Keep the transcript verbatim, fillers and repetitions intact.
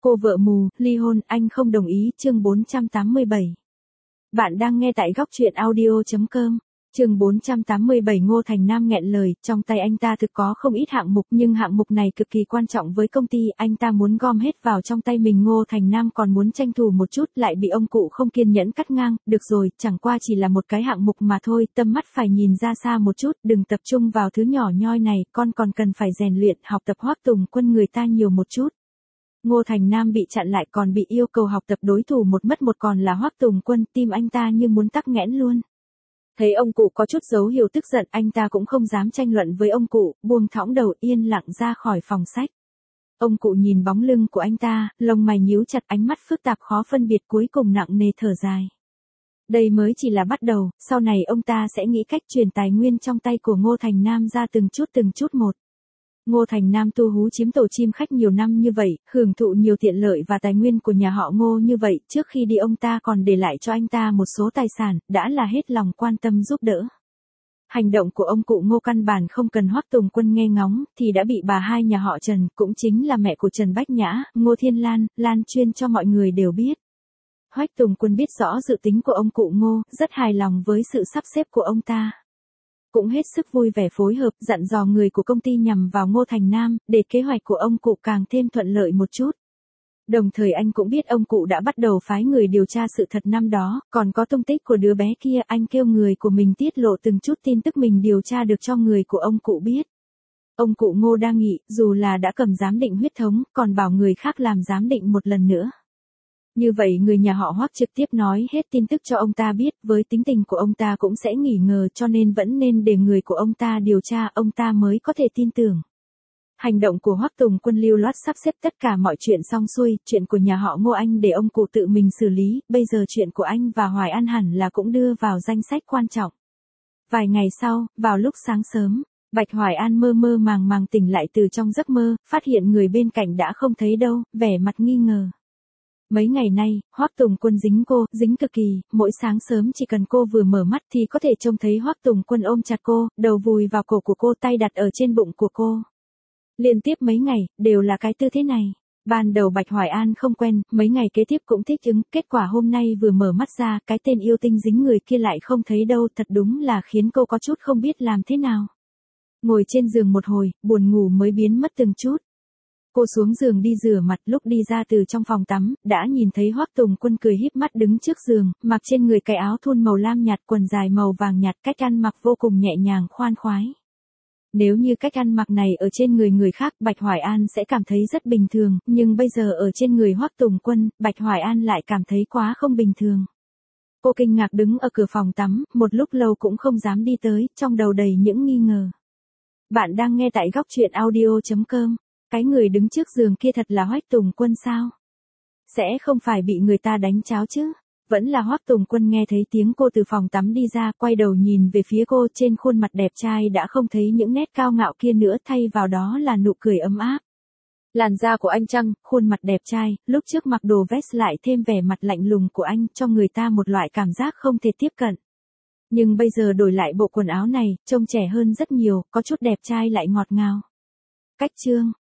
Cô vợ mù, ly hôn, anh không đồng ý, chương bốn trăm tám mươi bảy. Bạn đang nghe tại góc truyện audio chấm com. Chương bốn trăm tám mươi bảy. Ngô Thành Nam nghẹn lời, trong tay anh ta thực có không ít hạng mục, nhưng hạng mục này cực kỳ quan trọng với công ty, anh ta muốn gom hết vào trong tay mình. Ngô Thành Nam còn muốn tranh thủ một chút, lại bị ông cụ không kiên nhẫn cắt ngang. Được rồi, chẳng qua chỉ là một cái hạng mục mà thôi, tâm mắt phải nhìn ra xa một chút, đừng tập trung vào thứ nhỏ nhoi này, con còn cần phải rèn luyện, học tập Hoắc Tùng Quân người ta nhiều một chút. Ngô Thành Nam bị chặn lại, còn bị yêu cầu học tập đối thủ một mất một, còn là Hoắc Tùng Quân, tim anh ta như muốn tắc nghẽn luôn. Thấy ông cụ có chút dấu hiệu tức giận, anh ta cũng không dám tranh luận với ông cụ, buông thõng đầu yên lặng ra khỏi phòng sách. Ông cụ nhìn bóng lưng của anh ta, lông mày nhíu chặt, ánh mắt phức tạp khó phân biệt, cuối cùng nặng nề thở dài. Đây mới chỉ là bắt đầu, sau này ông ta sẽ nghĩ cách truyền tài nguyên trong tay của Ngô Thành Nam ra từng chút từng chút một. Ngô Thành Nam tu hú chiếm tổ chim khách nhiều năm như vậy, hưởng thụ nhiều tiện lợi và tài nguyên của nhà họ Ngô như vậy, trước khi đi ông ta còn để lại cho anh ta một số tài sản, đã là hết lòng quan tâm giúp đỡ. Hành động của ông cụ Ngô căn bản không cần Hoắc Tùng Quân nghe ngóng, thì đã bị bà hai nhà họ Trần, cũng chính là mẹ của Trần Bách Nhã, Ngô Thiên Lan, lan truyền cho mọi người đều biết. Hoắc Tùng Quân biết rõ dự tính của ông cụ Ngô, rất hài lòng với sự sắp xếp của ông ta. Cũng hết sức vui vẻ phối hợp, dặn dò người của công ty nhằm vào Ngô Thành Nam, để kế hoạch của ông cụ càng thêm thuận lợi một chút. Đồng thời anh cũng biết ông cụ đã bắt đầu phái người điều tra sự thật năm đó, còn có tung tích của đứa bé kia, anh kêu người của mình tiết lộ từng chút tin tức mình điều tra được cho người của ông cụ biết. Ông cụ Ngô đang nghị, dù là đã cầm giám định huyết thống, còn bảo người khác làm giám định một lần nữa. Như vậy người nhà họ Hoắc trực tiếp nói hết tin tức cho ông ta biết, với tính tình của ông ta cũng sẽ nghi ngờ, cho nên vẫn nên để người của ông ta điều tra, ông ta mới có thể tin tưởng. Hành động của Hoắc Tùng Quân lưu loát sắp xếp tất cả mọi chuyện xong xuôi, chuyện của nhà họ Ngô anh để ông cụ tự mình xử lý, bây giờ chuyện của anh và Hoài An hẳn là cũng đưa vào danh sách quan trọng. Vài ngày sau, vào lúc sáng sớm, Bạch Hoài An mơ mơ màng màng tỉnh lại từ trong giấc mơ, phát hiện người bên cạnh đã không thấy đâu, vẻ mặt nghi ngờ. Mấy ngày nay, Hoắc Tùng Quân dính cô, dính cực kỳ, mỗi sáng sớm chỉ cần cô vừa mở mắt thì có thể trông thấy Hoắc Tùng Quân ôm chặt cô, đầu vùi vào cổ của cô, tay đặt ở trên bụng của cô. Liên tiếp mấy ngày, đều là cái tư thế này. Ban đầu Bạch Hoài An không quen, mấy ngày kế tiếp cũng thích ứng, kết quả hôm nay vừa mở mắt ra, cái tên yêu tinh dính người kia lại không thấy đâu, thật đúng là khiến cô có chút không biết làm thế nào. Ngồi trên giường một hồi, buồn ngủ mới biến mất từng chút. Cô xuống giường đi rửa mặt, lúc đi ra từ trong phòng tắm, đã nhìn thấy Hoắc Tùng Quân cười híp mắt đứng trước giường, mặc trên người cái áo thun màu lam nhạt, quần dài màu vàng nhạt, cách ăn mặc vô cùng nhẹ nhàng khoan khoái. Nếu như cách ăn mặc này ở trên người người khác, Bạch Hoài An sẽ cảm thấy rất bình thường, nhưng bây giờ ở trên người Hoắc Tùng Quân, Bạch Hoài An lại cảm thấy quá không bình thường. Cô kinh ngạc đứng ở cửa phòng tắm, một lúc lâu cũng không dám đi tới, trong đầu đầy những nghi ngờ. Bạn đang nghe tại góc truyện audio chấm com. Cái người đứng trước giường kia thật là Hoắc Tùng Quân sao? Sẽ không phải bị người ta đánh cháo chứ? Vẫn là Hoắc Tùng Quân. Nghe thấy tiếng cô từ phòng tắm đi ra, quay đầu nhìn về phía cô, trên khuôn mặt đẹp trai đã không thấy những nét cao ngạo kia nữa, thay vào đó là nụ cười ấm áp. Làn da của anh Trăng, khuôn mặt đẹp trai, lúc trước mặc đồ vest lại thêm vẻ mặt lạnh lùng của anh, cho người ta một loại cảm giác không thể tiếp cận. Nhưng bây giờ đổi lại bộ quần áo này, trông trẻ hơn rất nhiều, có chút đẹp trai lại ngọt ngào. Cách chương